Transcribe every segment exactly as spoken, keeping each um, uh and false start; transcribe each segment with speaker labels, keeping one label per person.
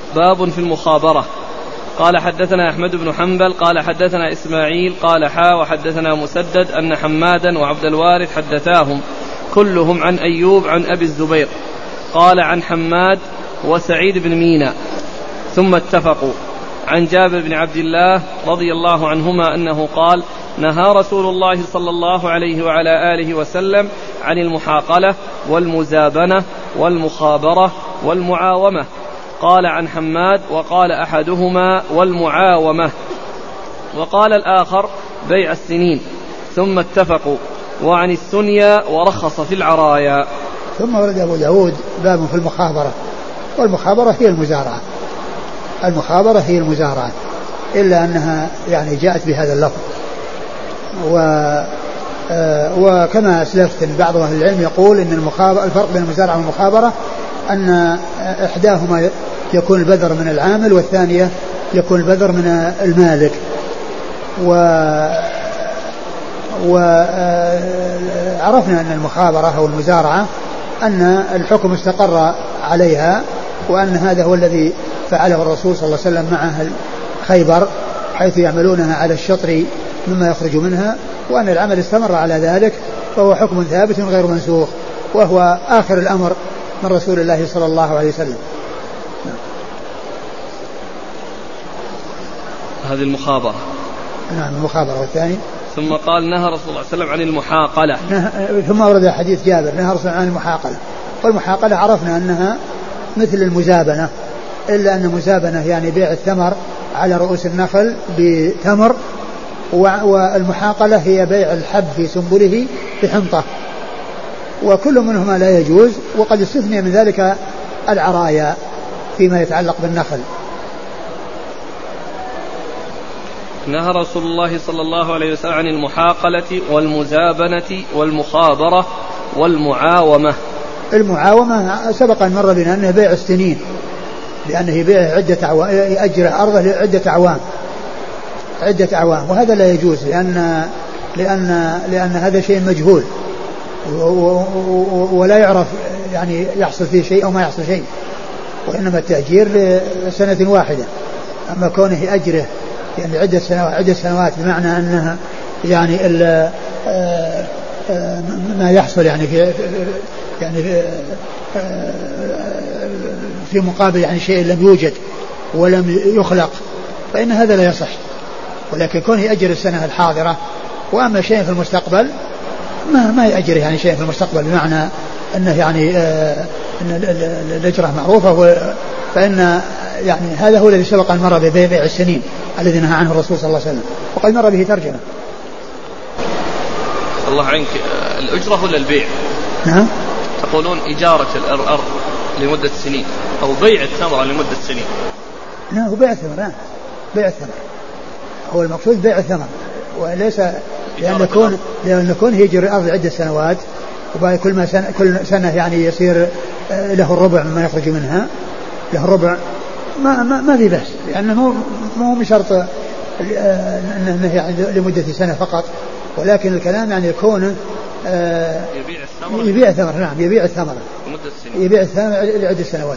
Speaker 1: باب في المخابرة. قال حدثنا أحمد بن حنبل قال حدثنا إسماعيل قال حا وحدثنا مسدد أن حمادا وعبد الوارث حدثاهم كلهم عن أيوب عن أبي الزبير قال عن حماد وسعيد بن مينا ثم اتفقوا عن جابر بن عبد الله رضي الله عنهما أنه قال نهى رسول الله صلى الله عليه وعلى آله وسلم عن المحاقلة والمزابنة والمخابرة والمعاومة. قال عن حماد وقال أحدهما والمعاومة وقال الآخر بيع السنين ثم اتفقوا. وعن الثنيا ورخص في العرايا.
Speaker 2: ثم ورد أبو داود باب في المخابرة، والمخابرة هي المزارعة، المخابرة هي المزارعة إلا أنها يعني جاءت بهذا اللفظ. و آه وكما أسلفت بعض أهل العلم يقول إن المخابرة الفرق بين المزارعة والمخابرة أن إحداهما يكون البذر من العامل والثانية يكون البذر من المالك. و وعرفنا أن المخابرة أو المزارعة أن الحكم استقر عليها، وأن هذا هو الذي فعله الرسول صلى الله عليه وسلم مع أهل خيبر حيث يعملونها على الشطر مما يخرج منها، وأن العمل استمر على ذلك، فهو حكم ثابت غير منسوخ، وهو آخر الأمر من رسول الله صلى الله عليه وسلم.
Speaker 1: هذه المخابرة.
Speaker 2: نعم المخابرة. والثاني
Speaker 1: ثم قال نهى رسول الله صلى الله عليه وسلم عن المحاقلة.
Speaker 2: ثم ورد حديث جابر نهى رسول الله عن المحاقلة. والمحاقلة عرفنا أنها مثل المزابنة، إلا أن المزابنة يعني بيع الثمر على رؤوس النخل بتمر، والمحاقلة هي بيع الحب في سنبله بحنطة، وكل منهما لا يجوز. وقد استثني من ذلك العرايا فيما يتعلق بالنخل.
Speaker 1: نهى رسول الله صلى الله عليه وسلم عن المحاقلة والمزابنة والمخابرة والمعاومة.
Speaker 2: المعاومة سبق أن مر بنا أنه بيع السنين، لأنه يبيع عدة أعوام، يأجر أرضه لعدة أعوام عدة أعوام وهذا لا يجوز، لأن لأن لأن هذا شيء مجهول ولا يعرف يعني يحصل فيه شيء أو ما يحصل شيء، وإنما التأجير لسنة واحدة. أما كونه يأجره يعني عدة سنوات عدة سنوات بمعنى أنها يعني ما يحصل يعني في يعني في, في مقابل يعني شيء لم يوجد ولم يخلق، فإن هذا لا يصح. ولكن كونه يأجر السنة الحاضرة، وأما شيء في المستقبل ما ما يأجر يعني شيء في المستقبل، بمعنى أنه يعني آه أن الأجرة معروفة، فإن يعني هذا هو الذي سبق أن مر ببيع السنين الذي نهى عنه الرسول صلى الله عليه وسلم، وقد مر به ترجمة.
Speaker 1: الله عنك، الأجرة ولا البيع؟
Speaker 2: نعم.
Speaker 1: تقولون إجارة الأرض لمدة سنين أو بيع الثمرة لمدة سنين؟
Speaker 2: نعم هو بيع الثمر. نعم بيع الثمر هو المقصود، بيع الثمر، وليس لأن يكون لأن يكون يجري الأرض عدة سنوات، وبعد كل ما سنة كل سنة يعني يصير له الربع مما يخرج منها، له الربع، ما ما ما في بأس، لأنه مو مو من شرط أنه يعني لمدة سنة فقط، ولكن الكلام يعني يكون آه
Speaker 1: يبيع الثمر.
Speaker 2: يبيع الثمر. نعم يبيع الثمر
Speaker 1: لمدة سنين.
Speaker 2: يبيع الثمر لعدة سنوات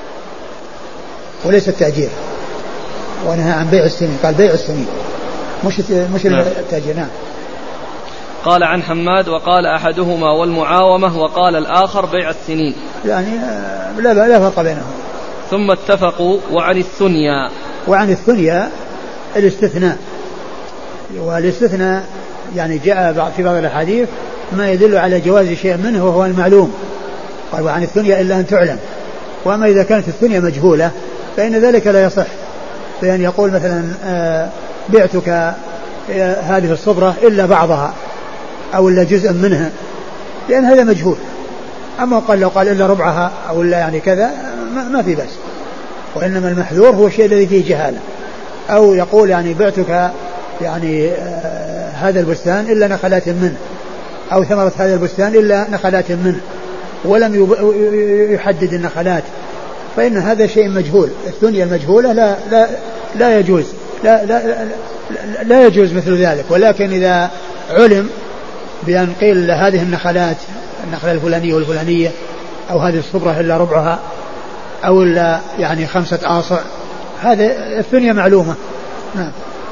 Speaker 2: وليس التأجير. ونهى عن بيع السنين، قال بيع السنين مش مش نعم. التأجير. نعم.
Speaker 1: قال عن حماد وقال أحدهما والمعاومة وقال الآخر بيع السنين،
Speaker 2: يعني لا لا فرق بينهم.
Speaker 1: ثم اتفقوا. وعن الثنيا.
Speaker 2: وعن الثنيا الاستثناء، والاستثناء يعني جاء في بعض الأحاديث ما يدل على جواز شيء منه وهو المعلوم. قال وعن الثنيا إلا أن تعلم. وأما إذا كانت الثنيا مجهولة فإن ذلك لا يصح، فإن يقول مثلا آه بعتك هذه الصبرة إلا بعضها أو إلا جزء منها، لأن هذا مجهول. أما قال لو قال إلا ربعها أو إلا يعني كذا ما, ما في بس، وإنما المحذور هو الشيء الذي فيه جهالة. أو يقول يعني بعتك يعني آه هذا البستان إلا نخلات منه، أو ثمرة هذا البستان إلا نخلات منه، ولم يحدد النخلات، فإن هذا شيء مجهول. الثنيا المجهولة لا لا لا يجوز لا لا لا, لا يجوز مثل ذلك. ولكن إذا علم بأن قيل هذه النخلات النخلة الفلانية والفلانية أو هذه الصبرة إلا ربعها أو إلا يعني خمسة آصع، هذا الثنية معلومة. نعم.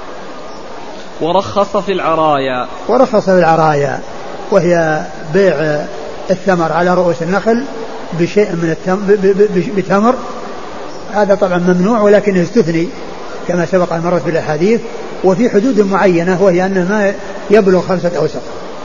Speaker 1: ورخص في العرايا.
Speaker 2: ورخص في العرايا وهي بيع الثمر على رؤوس النخل بشيء من التمر بتمر، هذا طبعا ممنوع ولكنه استثني كما سبق أن مرت بالأحاديث، وفي حدود معينة وهي أنه ما يبلغ خمسة أوسق.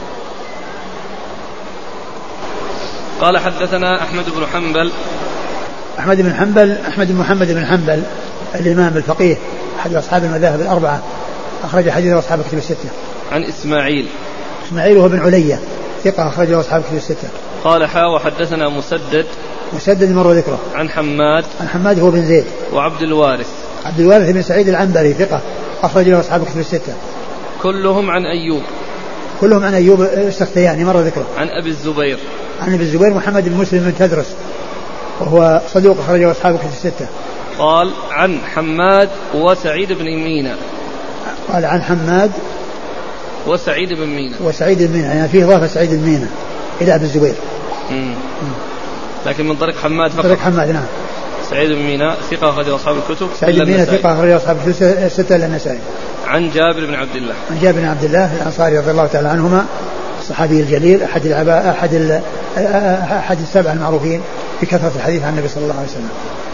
Speaker 1: قال حدثنا أحمد بن حنبل.
Speaker 2: أحمد بن حنبل أحمد بن محمد بن حنبل الإمام الفقيه أحد أصحاب المذاهب الأربعة، أخرج حديثه أصحاب الكتب الستة.
Speaker 1: عن إسماعيل.
Speaker 2: إسماعيل هو بن علية ثقة أخرجه أصحاب الكتب الستة.
Speaker 1: قال حا وحدثنا مسدد.
Speaker 2: مسدد مر ذكره.
Speaker 1: عن حماد.
Speaker 2: عن حماد هو بن زيد.
Speaker 1: وعبد الوارث.
Speaker 2: عبد الوارث بن سعيد العنبري ثقة أخرج له أصحاب الكتب الستة.
Speaker 1: كلهم عن أيوب.
Speaker 2: كلهم عن أيوب السختياني مر ذكره.
Speaker 1: عن أبي الزبير.
Speaker 2: عن أبي الزبير محمد بن مسلم بن تدرس وهو صدوق أخرجه أصحاب الكتب الستة.
Speaker 1: قال عن حماد وسعيد بن مينا.
Speaker 2: قال عن حماد
Speaker 1: وسعيد بن مينا.
Speaker 2: وسعيد بن مينا، يعني فيه إضافة سعيد بن مينا إلى أبي الزبير.
Speaker 1: مم. لكن من طريق حماد فقط.
Speaker 2: طريق حماد نعم.
Speaker 1: سعيد بن مينا ثقة أخرج أصحاب الكتب.
Speaker 2: سعيد بن مينا ثقة أخرج أصحاب الكتب الستة إلا النسائي.
Speaker 1: عن جابر بن عبد الله.
Speaker 2: عن جابر بن عبد الله الأنصاري رضي الله تعالى عنهما الصحابي الجليل أحد العباء أحد أحد السبع المعروفين بكثرة الحديث عن النبي صلى الله عليه وسلم.